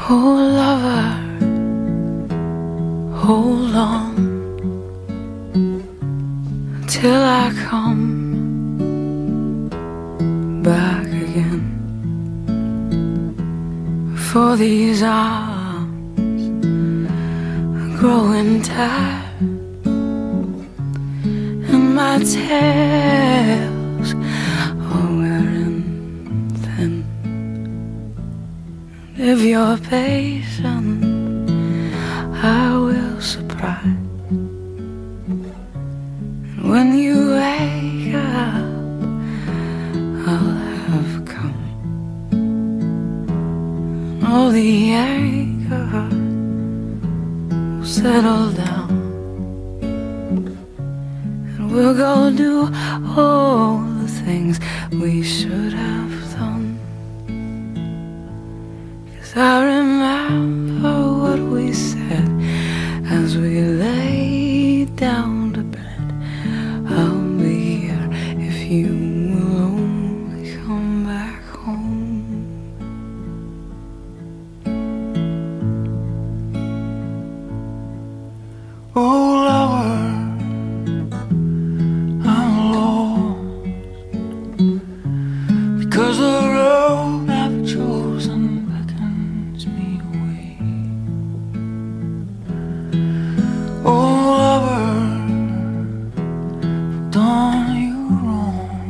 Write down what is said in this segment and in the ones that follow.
Oh lover, hold on till I come back again. For these arms are growing tired, and my tails are wearing thin. If you're patient, I will surprise. And when you wake up, I'll have come. And all the anger will settle down, and we'll go do all the things we should have done. I remember what we said as we laid down to bed. I'll be here if you will only come back home. Oh lover, I'm lost because the road I've chosen me. Oh lover, done you wrong.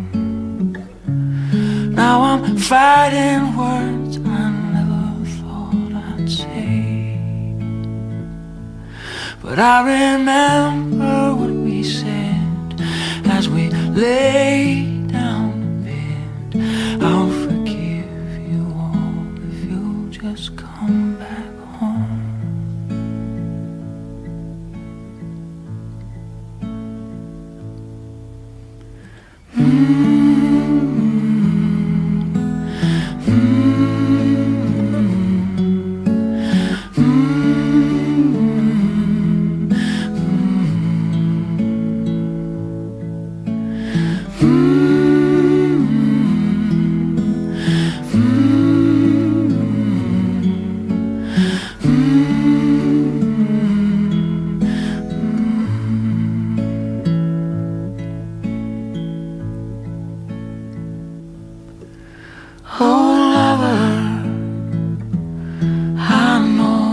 Now I'm fighting words I never thought I'd say. But I remember what we said as we lay down in bed. I'll forgive you all if you'll just come back home. Oh lover, I know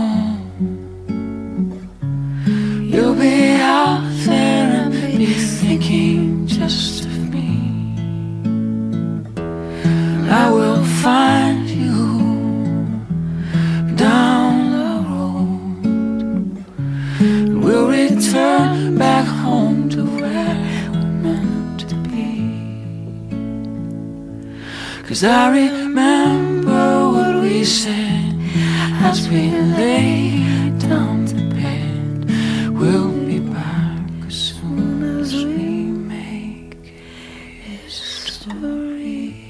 you'll be out there and be thinking just of me. I will find you down the road. We'll return back home to where we're meant to be. 'Cause I remember what we said as we lay down to bed. We'll be back as soon as we make history.